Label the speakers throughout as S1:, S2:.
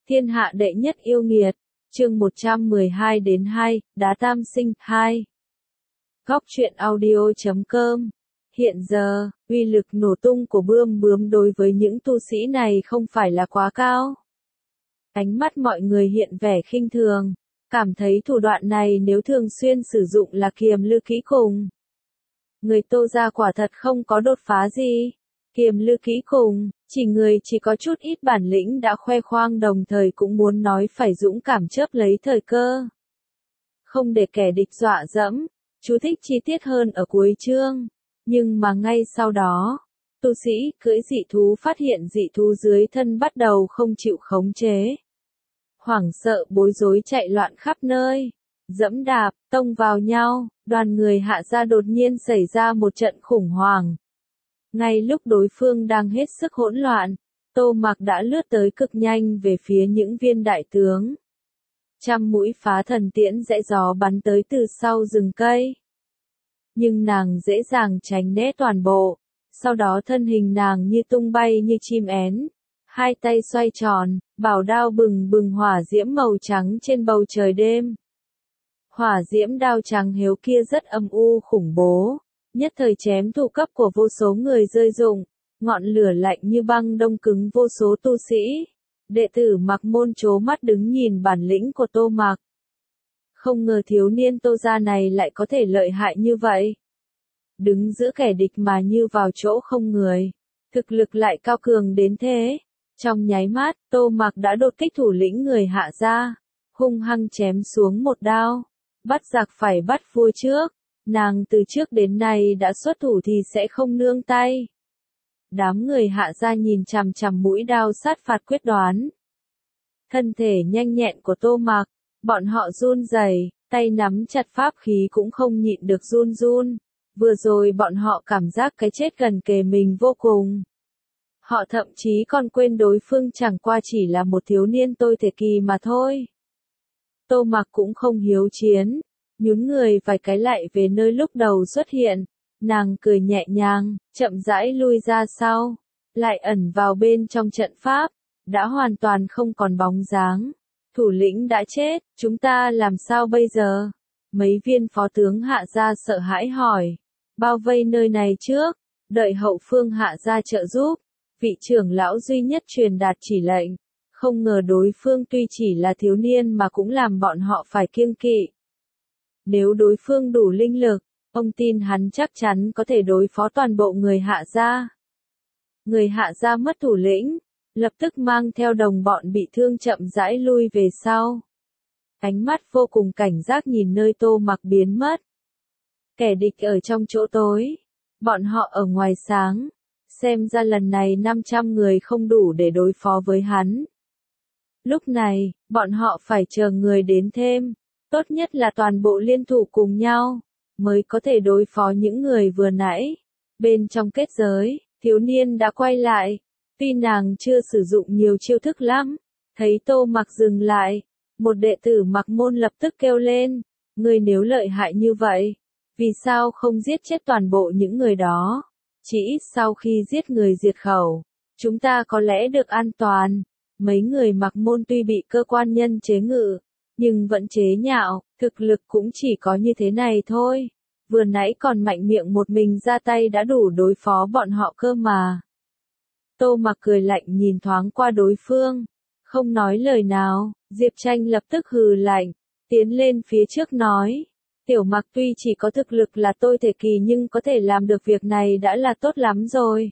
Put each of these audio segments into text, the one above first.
S1: Thiên hạ đệ nhất yêu nghiệt, chương 112 đến 2, Đá Tam Sinh 2. Góc truyện audio.com. Hiện giờ, uy lực nổ tung của bươm bướm đối với những tu sĩ này không phải là quá cao. Ánh mắt mọi người hiện vẻ khinh thường, cảm thấy thủ đoạn này nếu thường xuyên sử dụng là kiềm lư kỹ cùng. Người Tô gia quả thật không có đột phá gì. Kiềm lư kỹ cùng, chỉ có chút ít bản lĩnh đã khoe khoang đồng thời cũng muốn nói phải dũng cảm chớp lấy thời cơ. Không để kẻ địch dọa dẫm, chú thích chi tiết hơn ở cuối chương. Nhưng mà ngay sau đó, tu sĩ cưỡi dị thú phát hiện dị thú dưới thân bắt đầu không chịu khống chế. Hoảng sợ bối rối chạy loạn khắp nơi, dẫm đạp, tông vào nhau, đoàn người Hạ gia đột nhiên xảy ra một trận khủng hoảng. Ngay lúc đối phương đang hết sức hỗn loạn, Tô Mạc đã lướt tới cực nhanh về phía những viên đại tướng. Trăm mũi phá thần tiễn rẽ gió bắn tới từ sau rừng cây. Nhưng nàng dễ dàng tránh né toàn bộ, sau đó thân hình nàng như tung bay như chim én. Hai tay xoay tròn, bảo đao bừng bừng hỏa diễm màu trắng trên bầu trời đêm. Hỏa diễm đao trắng hiếu kia rất âm u khủng bố, nhất thời chém thủ cấp của vô số người rơi rụng, ngọn lửa lạnh như băng đông cứng vô số tu sĩ. Đệ tử Mặc Môn trố mắt đứng nhìn bản lĩnh của Tô Mạc. Không ngờ thiếu niên Tô gia này lại có thể lợi hại như vậy. Đứng giữa kẻ địch mà như vào chỗ không người, thực lực lại cao cường đến thế. Trong nháy mắt, Tô Mạc đã đột kích thủ lĩnh người Hạ gia, hung hăng chém xuống một đao. Bắt giặc phải bắt vua trước, nàng từ trước đến nay đã xuất thủ thì sẽ không nương tay. Đám người Hạ gia nhìn chằm chằm mũi đao sát phạt quyết đoán. Thân thể nhanh nhẹn của Tô Mạc, bọn họ run rẩy, tay nắm chặt pháp khí cũng không nhịn được run run. Vừa rồi bọn họ cảm giác cái chết gần kề mình vô cùng. Họ thậm chí còn quên đối phương chẳng qua chỉ là một thiếu niên tôi thể kỳ mà thôi. Tô Mạc cũng không hiếu chiến, nhún người vài cái lại về nơi lúc đầu xuất hiện. Nàng cười nhẹ nhàng, chậm rãi lui ra sau, lại ẩn vào bên trong trận pháp, đã hoàn toàn không còn bóng dáng. Thủ lĩnh đã chết, chúng ta làm sao bây giờ? Mấy viên phó tướng Hạ gia sợ hãi hỏi. Bao vây nơi này trước, đợi hậu phương Hạ gia trợ giúp. Vị trưởng lão duy nhất truyền đạt chỉ lệnh. Không ngờ đối phương tuy chỉ là thiếu niên mà cũng làm bọn họ phải kiêng kỵ. Nếu đối phương đủ linh lực, ông tin hắn chắc chắn có thể đối phó toàn bộ người Hạ gia. Người Hạ gia mất thủ lĩnh, lập tức mang theo đồng bọn bị thương chậm rãi lui về sau. Ánh mắt vô cùng cảnh giác nhìn nơi Tô Mạc biến mất. Kẻ địch ở trong chỗ tối, bọn họ ở ngoài sáng. Xem ra lần này 500 người không đủ để đối phó với hắn. Lúc này, bọn họ phải chờ người đến thêm. Tốt nhất là toàn bộ liên thủ cùng nhau, mới có thể đối phó những người vừa nãy. Bên trong kết giới, thiếu niên đã quay lại. Tuy nàng chưa sử dụng nhiều chiêu thức lắm, thấy Tô Mạc dừng lại. Một đệ tử Mặc Môn lập tức kêu lên. Người nếu lợi hại như vậy, vì sao không giết chết toàn bộ những người đó? Chỉ ít sau khi giết người diệt khẩu, chúng ta có lẽ được an toàn. Mấy người Mặc Môn tuy bị cơ quan nhân chế ngự, nhưng vẫn chế nhạo, thực lực cũng chỉ có như thế này thôi. Vừa nãy còn mạnh miệng một mình ra tay đã đủ đối phó bọn họ cơ mà. Tô Mạc cười lạnh nhìn thoáng qua đối phương, không nói lời nào. Diệp Tranh lập tức hừ lạnh, tiến lên phía trước nói. Tiểu Mạc tuy chỉ có thực lực là tôi thể kỳ nhưng có thể làm được việc này đã là tốt lắm rồi.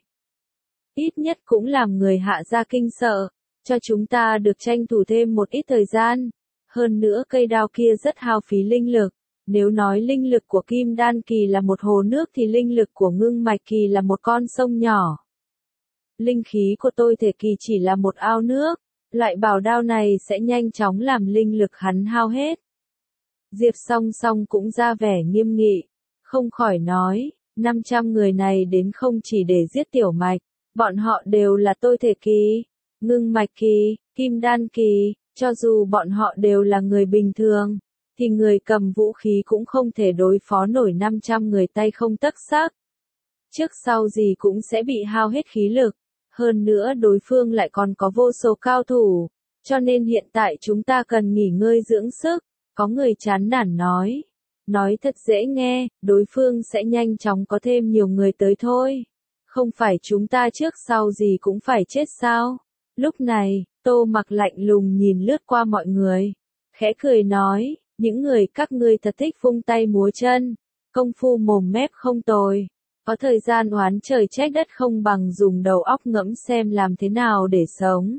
S1: Ít nhất cũng làm người Hạ gia kinh sợ, cho chúng ta được tranh thủ thêm một ít thời gian. Hơn nữa cây đao kia rất hao phí linh lực. Nếu nói linh lực của Kim Đan kỳ là một hồ nước thì linh lực của Ngưng Mạch kỳ là một con sông nhỏ. Linh khí của tôi thể kỳ chỉ là một ao nước. Loại bảo đao này sẽ nhanh chóng làm linh lực hắn hao hết. Diệp Song Song cũng ra vẻ nghiêm nghị, không khỏi nói, 500 người này đến không chỉ để giết Tiểu Mạch, bọn họ đều là tôi thể kỳ, Ngưng Mạch kỳ, Kim Đan kỳ, cho dù bọn họ đều là người bình thường, thì người cầm vũ khí cũng không thể đối phó nổi 500 người tay không tấc sắc. Trước sau gì cũng sẽ bị hao hết khí lực, hơn nữa đối phương lại còn có vô số cao thủ, Cho nên hiện tại chúng ta cần nghỉ ngơi dưỡng sức, có người chán nản nói. Nói thật dễ nghe, đối phương sẽ nhanh chóng có thêm nhiều người tới thôi. Không phải chúng ta trước sau gì cũng phải chết sao? Lúc này, Tô Mặc lạnh lùng nhìn lướt qua mọi người. Khẽ cười nói, những người các ngươi thật thích vung tay múa chân. Công phu mồm mép không tồi. Có thời gian oán trời trách đất không bằng dùng đầu óc ngẫm xem làm thế nào để sống.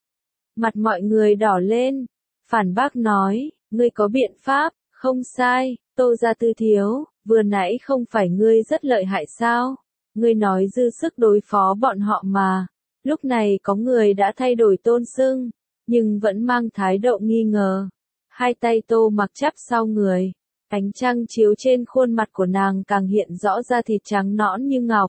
S1: Mặt mọi người đỏ lên. Phản bác nói, ngươi có biện pháp, không sai, Tô gia Tư thiếu, vừa nãy không phải ngươi rất lợi hại sao? Ngươi nói dư sức đối phó bọn họ mà. Lúc này có người đã thay đổi tôn xưng, nhưng vẫn mang thái độ nghi ngờ. Hai tay Tô Mặc chắp sau người, ánh trăng chiếu trên khuôn mặt của nàng càng hiện rõ ra thịt trắng nõn như ngọc.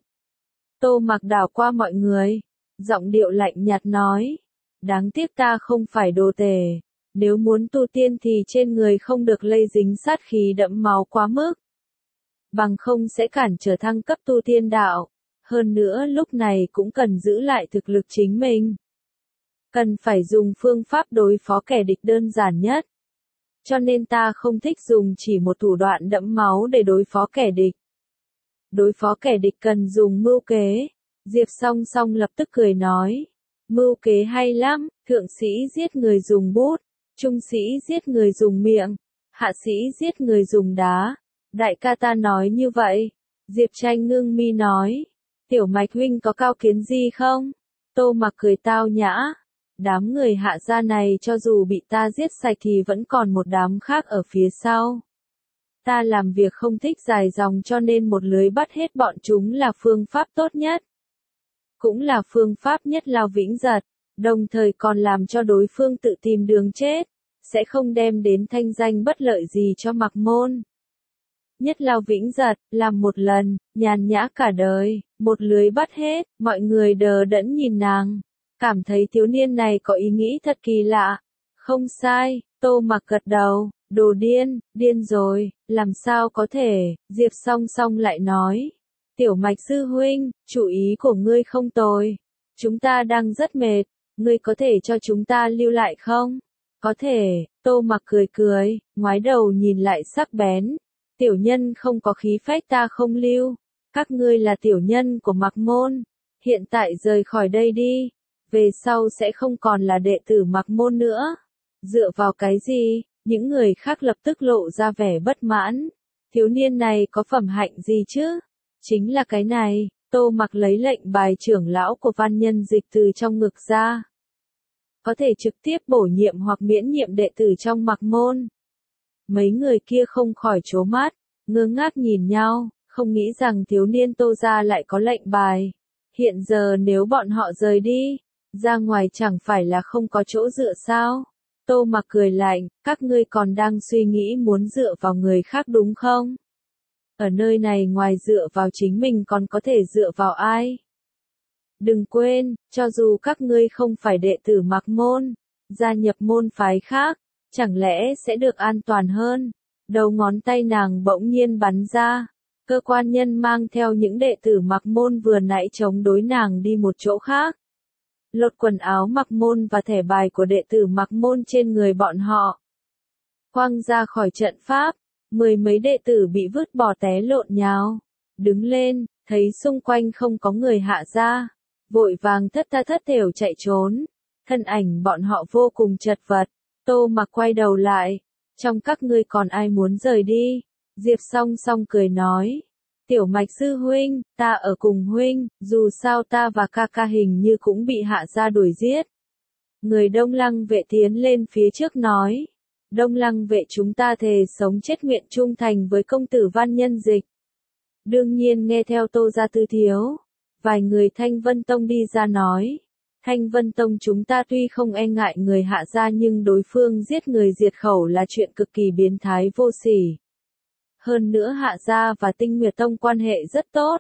S1: Tô Mặc đảo qua mọi người, giọng điệu lạnh nhạt nói, đáng tiếc ta không phải đồ tể, nếu muốn tu tiên thì trên người không được lây dính sát khí đẫm máu quá mức. Bằng không sẽ cản trở thăng cấp tu tiên đạo. Hơn nữa lúc này cũng cần giữ lại thực lực chính mình. Cần phải dùng phương pháp đối phó kẻ địch đơn giản nhất. Cho nên ta không thích dùng chỉ một thủ đoạn đẫm máu để đối phó kẻ địch. Đối phó kẻ địch cần dùng mưu kế. Diệp Song Song lập tức cười nói. Mưu kế hay lắm, thượng sĩ giết người dùng bút, trung sĩ giết người dùng miệng, hạ sĩ giết người dùng đá. Đại ca ta nói như vậy. Diệp Tranh ngưng mi nói. Tiểu Mạch huynh có cao kiến gì không? Tô Mặc cười tao nhã. Đám người hạ gia này cho dù bị ta giết sạch thì vẫn còn một đám khác ở phía sau. Ta làm việc không thích dài dòng cho nên một lưới bắt hết bọn chúng là phương pháp tốt nhất. Cũng là phương pháp nhất lao vĩnh giật, đồng thời còn làm cho đối phương tự tìm đường chết, sẽ không đem đến thanh danh bất lợi gì cho Mặc môn. Nhất lao vĩnh giật, làm một lần, nhàn nhã cả đời, một lưới bắt hết, mọi người đờ đẫn nhìn nàng, cảm thấy thiếu niên này có ý nghĩ thật kỳ lạ. Không sai, Tô Mặc gật đầu, đồ điên, điên rồi, làm sao có thể, Diệp Song Song lại nói. Tiểu Mạch sư huynh, chủ ý của ngươi không tồi, chúng ta đang rất mệt, ngươi có thể cho chúng ta lưu lại không? Có thể, Tô Mặc cười cười, ngoái đầu nhìn lại sắc bén. Tiểu nhân không có khí phách ta không lưu, các ngươi là tiểu nhân của Mặc môn, hiện tại rời khỏi đây đi, về sau sẽ không còn là đệ tử Mặc môn nữa. Dựa vào cái gì? Những người khác lập tức lộ ra vẻ bất mãn. Thiếu niên này có phẩm hạnh gì chứ? Chính là cái này. Tô Mặc lấy lệnh bài trưởng lão của Văn Nhân Dịch từ trong ngực ra. Có thể trực tiếp bổ nhiệm hoặc miễn nhiệm đệ tử trong Mặc môn. Mấy người kia không khỏi trố mắt, ngơ ngác nhìn nhau, không nghĩ rằng thiếu niên Tô gia lại có lệnh bài. Hiện giờ nếu bọn họ rời đi, ra ngoài chẳng phải là không có chỗ dựa sao? Tô Mặc cười lạnh, các ngươi còn đang suy nghĩ muốn dựa vào người khác đúng không? Ở nơi này ngoài dựa vào chính mình còn có thể dựa vào ai? Đừng quên, cho dù các ngươi không phải đệ tử Mặc môn, gia nhập môn phái khác, chẳng lẽ sẽ được an toàn hơn? Đầu ngón tay nàng bỗng nhiên bắn ra. Cơ quan nhân mang theo những đệ tử Mặc môn vừa nãy chống đối nàng đi một chỗ khác. Lột quần áo Mặc môn và thẻ bài của đệ tử Mặc môn trên người bọn họ. Quăng ra khỏi trận pháp, mười mấy đệ tử bị vứt bỏ té lộn nhào. Đứng lên, thấy xung quanh không có người hạ ra. Vội vàng thất tha thất thểu chạy trốn. Thân ảnh bọn họ vô cùng chật vật. Tô Mặc quay đầu lại. Trong các ngươi còn ai muốn rời đi? Diệp Song Song cười nói. Tiểu Mạch sư huynh, ta ở cùng huynh, dù sao ta và ca ca hình như cũng bị hạ gia đuổi giết. Người Đông Lăng vệ tiến lên phía trước nói. Đông Lăng vệ chúng ta thề sống chết nguyện trung thành với công tử Văn Nhân Dịch. Đương nhiên nghe theo Tô gia Tư thiếu. Vài người Thanh Vân Tông đi ra nói. Thanh Vân Tông chúng ta tuy không e ngại người hạ gia nhưng đối phương giết người diệt khẩu là chuyện cực kỳ biến thái vô sỉ. Hơn nữa hạ gia và Tinh Nguyệt Tông quan hệ rất tốt.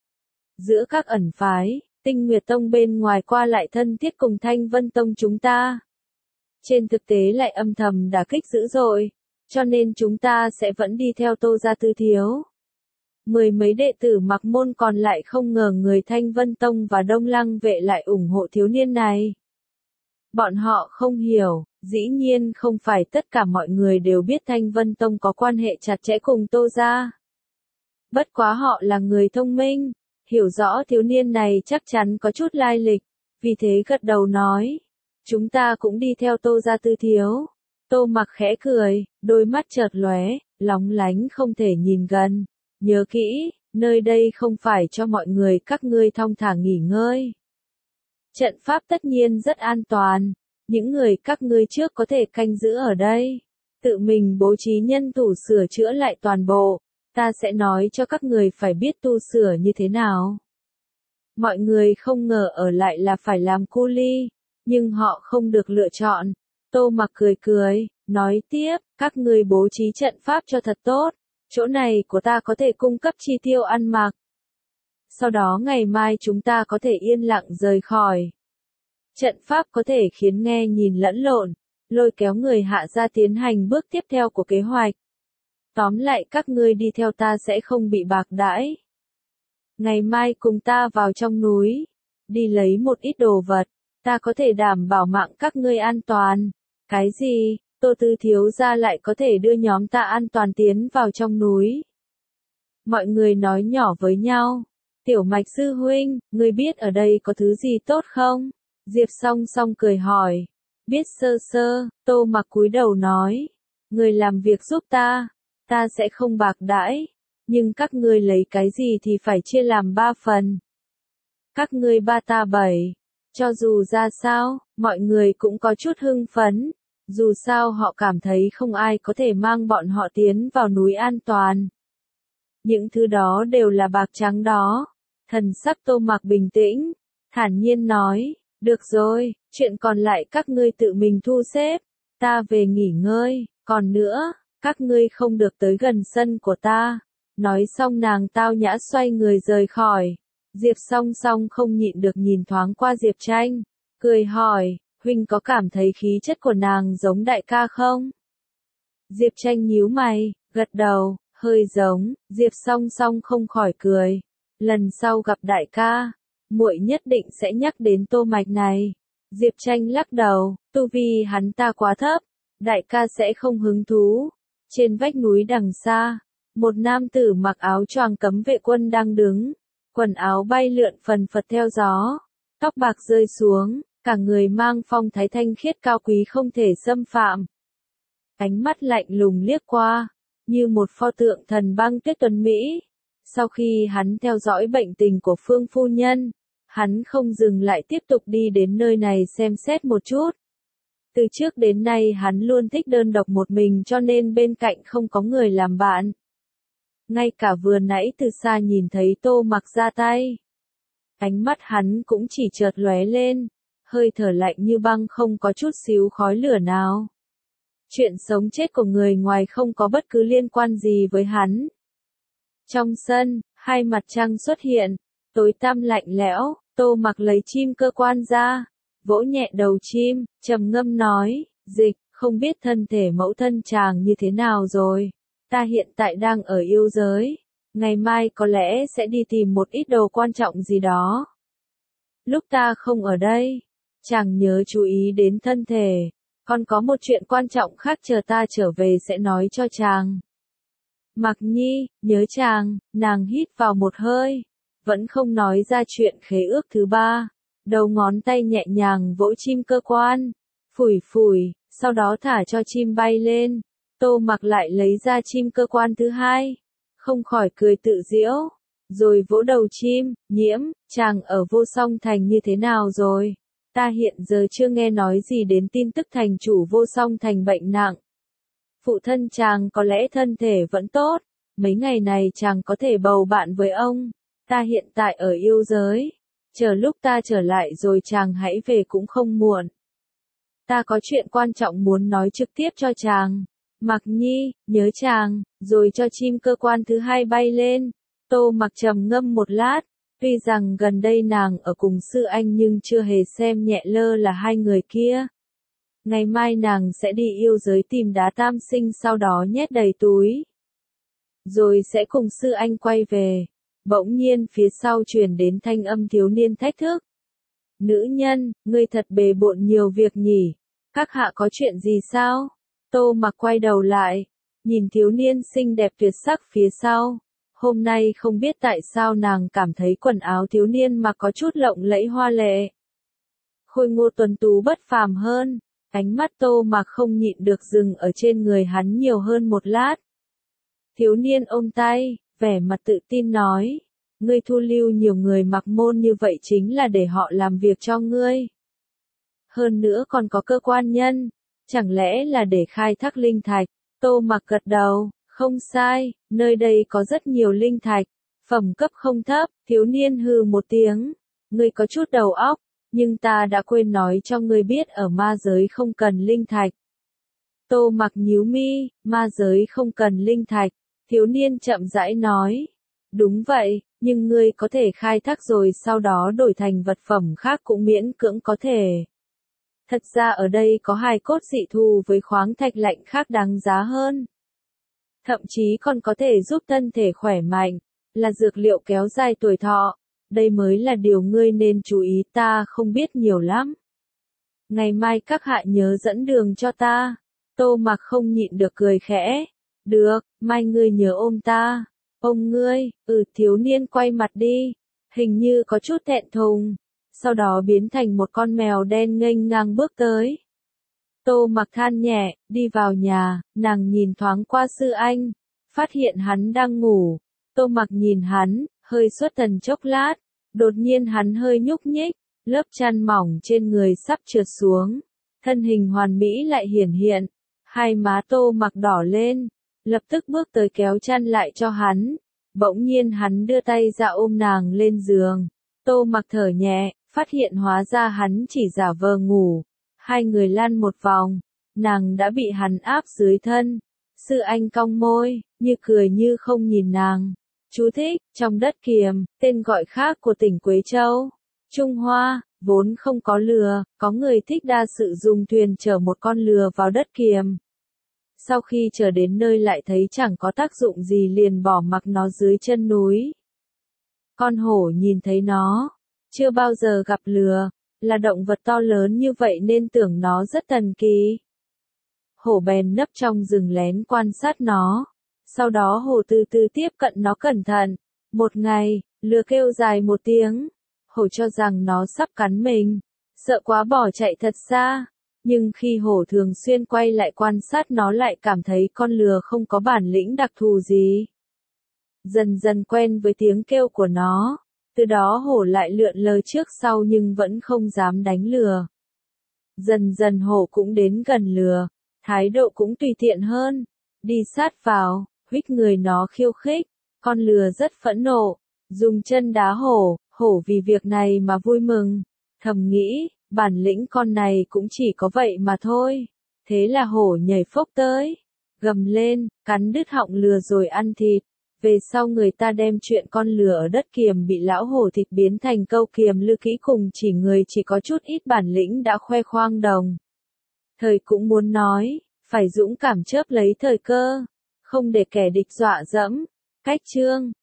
S1: Giữa các ẩn phái, Tinh Nguyệt Tông bên ngoài qua lại thân thiết cùng Thanh Vân Tông chúng ta. Trên thực tế lại âm thầm đả kích dữ dội, cho nên chúng ta sẽ vẫn đi theo Tô gia Tư thiếu. Mười mấy đệ tử Mặc môn còn lại không ngờ người Thanh Vân Tông và Đông Lăng vệ lại ủng hộ thiếu niên này. Bọn họ không hiểu, dĩ nhiên không phải tất cả mọi người đều biết Thanh Vân Tông có quan hệ chặt chẽ cùng Tô gia. Bất quá họ là người thông minh, hiểu rõ thiếu niên này chắc chắn có chút lai lịch, vì thế gật đầu nói, chúng ta cũng đi theo Tô gia tư thiếu. Tô Mặc khẽ cười, đôi mắt chợt lóe, lóng lánh không thể nhìn gần. Nhớ kỹ, nơi đây không phải cho mọi người các ngươi thong thả nghỉ ngơi. Trận pháp tất nhiên rất an toàn, những người các ngươi trước có thể canh giữ ở đây. Tự mình bố trí nhân thủ sửa chữa lại toàn bộ, ta sẽ nói cho các người phải biết tu sửa như thế nào. Mọi người không ngờ ở lại là phải làm cu ly, nhưng họ không được lựa chọn. Tô Mặc cười cười, nói tiếp, các ngươi bố trí trận pháp cho thật tốt, chỗ này của ta có thể cung cấp chi tiêu ăn mặc. Sau đó ngày mai chúng ta có thể yên lặng rời khỏi. Trận pháp có thể khiến nghe nhìn lẫn lộn, lôi kéo người hạ gia tiến hành bước tiếp theo của kế hoạch. Tóm lại các ngươi đi theo ta sẽ không bị bạc đãi. Ngày mai cùng ta vào trong núi, đi lấy một ít đồ vật, ta có thể đảm bảo mạng các ngươi an toàn. Cái gì, Tô Tư thiếu gia lại có thể đưa nhóm ta an toàn tiến vào trong núi? Mọi người nói nhỏ với nhau, Tiểu Mạch sư huynh, ngươi biết ở đây có thứ gì tốt không? Diệp Song Song cười hỏi, biết sơ sơ, Tô Mặc cúi đầu nói, người làm việc giúp ta sẽ không bạc đãi, nhưng các ngươi lấy cái gì thì phải chia làm 3 phần. Các ngươi 3 ta 7, cho dù ra sao, mọi người cũng có chút hưng phấn, dù sao họ cảm thấy không ai có thể mang bọn họ tiến vào núi an toàn. Những thứ đó đều là bạc trắng đó. Thần sắc Tô Mặc bình tĩnh, thản nhiên nói, được rồi, chuyện còn lại các ngươi tự mình thu xếp, ta về nghỉ ngơi, còn nữa, các ngươi không được tới gần sân của ta. Nói xong nàng tao nhã xoay người rời khỏi. Diệp Song Song không nhịn được nhìn thoáng qua Diệp Tranh, cười hỏi, huynh có cảm thấy khí chất của nàng giống đại ca không? Diệp Tranh nhíu mày, gật đầu, hơi giống. Diệp Song Song không khỏi cười. Lần sau gặp đại ca, muội nhất định sẽ nhắc đến Tô Mạch này. Diệp Tranh lắc đầu, tu vi hắn ta quá thấp, đại ca sẽ không hứng thú. Trên vách núi đằng xa, một nam tử mặc áo choàng cấm vệ quân đang đứng, quần áo bay lượn phần phật theo gió, tóc bạc rơi xuống, cả người mang phong thái thanh khiết cao quý không thể xâm phạm. Ánh mắt lạnh lùng liếc qua, như một pho tượng thần băng tuyết tuấn mỹ. Sau khi hắn theo dõi bệnh tình của Phương phu nhân, hắn không dừng lại tiếp tục đi đến nơi này xem xét một chút. Từ trước đến nay hắn luôn thích đơn độc một mình cho nên bên cạnh không có người làm bạn. Ngay cả vừa nãy từ xa nhìn thấy Tô Mặc ra tay, ánh mắt hắn cũng chỉ chợt lóe lên, hơi thở lạnh như băng không có chút xíu khói lửa nào. Chuyện sống chết của người ngoài không có bất cứ liên quan gì với hắn. Trong sân, 2 mặt trăng xuất hiện, tối tăm lạnh lẽo, Tô Mặc lấy chim cơ quan ra, vỗ nhẹ đầu chim, trầm ngâm nói, Dịch, không biết thân thể mẫu thân chàng như thế nào rồi. Ta hiện tại đang ở yêu giới, ngày mai có lẽ sẽ đi tìm một ít đồ quan trọng gì đó. Lúc ta không ở đây, chàng nhớ chú ý đến thân thể, còn có một chuyện quan trọng khác chờ ta trở về sẽ nói cho chàng. Mặc Nhi, nhớ chàng, nàng hít vào một hơi, vẫn không nói ra chuyện khế ước thứ 3, đầu ngón tay nhẹ nhàng vỗ chim cơ quan, phủi phủi, sau đó thả cho chim bay lên. Tô Mặc lại lấy ra chim cơ quan thứ 2, không khỏi cười tự giễu, rồi vỗ đầu chim, Nhiễm, chàng ở Vô Song Thành như thế nào rồi? Ta hiện giờ chưa nghe nói gì đến tin tức thành chủ Vô Song Thành bệnh nặng. Phụ thân chàng có lẽ thân thể vẫn tốt, mấy ngày này chàng có thể bầu bạn với ông. Ta hiện tại ở yêu giới, chờ lúc ta trở lại rồi chàng hãy về cũng không muộn. Ta có chuyện quan trọng muốn nói trực tiếp cho chàng. Mặc Nhi, nhớ chàng, rồi cho chim cơ quan thứ 2 bay lên. Tô Mặc trầm ngâm một lát, tuy rằng gần đây nàng ở cùng sư anh nhưng chưa hề xem nhẹ lơ là 2 người kia. Ngày mai nàng sẽ đi yêu giới tìm Đá Tam Sinh sau đó nhét đầy túi. Rồi sẽ cùng sư anh quay về. Bỗng nhiên phía sau truyền đến thanh âm thiếu niên thách thức. Nữ nhân, ngươi thật bề bộn nhiều việc nhỉ. Các hạ có chuyện gì sao? Tô Mặc quay đầu lại, nhìn thiếu niên xinh đẹp tuyệt sắc phía sau. Hôm nay không biết tại sao nàng cảm thấy quần áo thiếu niên mặc có chút lộng lẫy hoa lệ. Khôi ngô tuấn tú bất phàm hơn, ánh mắt Tô Mặc không nhịn được dừng ở trên người hắn nhiều hơn một lát. Thiếu niên ôm tay, vẻ mặt tự tin nói, ngươi thu lưu nhiều người mặc môn như vậy chính là để họ làm việc cho ngươi. Hơn nữa còn có cơ quan nhân, chẳng lẽ là để khai thác linh thạch? Tô Mặc gật đầu, không sai, nơi đây có rất nhiều linh thạch, phẩm cấp không thấp. Thiếu niên hừ một tiếng, ngươi có chút đầu óc, nhưng ta đã quên nói cho ngươi biết ở ma giới không cần linh thạch. Tô Mặc nhíu mi, ma giới không cần linh thạch. Thiếu niên chậm rãi nói, đúng vậy, nhưng ngươi có thể khai thác rồi sau đó đổi thành vật phẩm khác cũng miễn cưỡng có thể. Thật ra ở đây có hài cốt dị thù với khoáng thạch lạnh khác đáng giá hơn. Thậm chí còn có thể giúp thân thể khỏe mạnh, là dược liệu kéo dài tuổi thọ. Đây mới là điều ngươi nên chú ý, ta không biết nhiều lắm. Ngày mai các hạ nhớ dẫn đường cho ta. Tô Mặc không nhịn được cười khẽ. Được, mai ngươi nhớ ôm ta. Ôm ngươi, thiếu niên quay mặt đi. Hình như có chút thẹn thùng. Sau đó biến thành một con mèo đen nghênh ngang bước tới. Tô Mặc than nhẹ, đi vào nhà, nàng nhìn thoáng qua sư anh, phát hiện hắn đang ngủ. Tô Mặc nhìn hắn, hơi xuất thần chốc lát, đột nhiên hắn hơi nhúc nhích, lớp chăn mỏng trên người sắp trượt xuống, thân hình hoàn mỹ lại hiển hiện, hai má Tô Mặc đỏ lên, lập tức bước tới kéo chăn lại cho hắn. Bỗng nhiên hắn đưa tay ra ôm nàng lên giường. Tô Mặc thở nhẹ, phát hiện hóa ra hắn chỉ giả vờ ngủ. Hai người lăn một vòng, nàng đã bị hắn áp dưới thân. Sư anh cong môi, như cười như không nhìn nàng. Chú thích, trong đất Kiềm, tên gọi khác của tỉnh Quế Châu, Trung Hoa, vốn không có lừa, có người thích đa sự dùng thuyền chở một con lừa vào đất Kiềm. Sau khi trở đến nơi lại thấy chẳng có tác dụng gì liền bỏ mặc nó dưới chân núi. Con hổ nhìn thấy nó, chưa bao giờ gặp lừa, là động vật to lớn như vậy nên tưởng nó rất thần kỳ. Hổ bèn nấp trong rừng lén quan sát nó, sau đó hổ từ từ tiếp cận nó cẩn thận. Một ngày, lừa kêu dài một tiếng, hổ cho rằng nó sắp cắn mình, sợ quá bỏ chạy thật xa. Nhưng khi hổ thường xuyên quay lại quan sát nó lại cảm thấy con lừa không có bản lĩnh đặc thù gì. Dần dần quen với tiếng kêu của nó, từ đó hổ lại lượn lờ trước sau nhưng vẫn không dám đánh lừa. Dần dần hổ cũng đến gần lừa, thái độ cũng tùy tiện hơn, đi sát vào, huých người nó khiêu khích. Con lừa rất phẫn nộ, dùng chân đá hổ, hổ vì việc này mà vui mừng, thầm nghĩ, bản lĩnh con này cũng chỉ có vậy mà thôi. Thế là hổ nhảy phốc tới, gầm lên, cắn đứt họng lừa rồi ăn thịt. Về sau người ta đem chuyện con lừa ở đất Kiềm bị lão hổ thịt biến thành câu kiềm lư kỹ cùng chỉ người chỉ có chút ít bản lĩnh đã khoe khoang đồng. Thời cũng muốn nói, phải dũng cảm chớp lấy thời cơ, không để kẻ địch dọa dẫm. Cách chương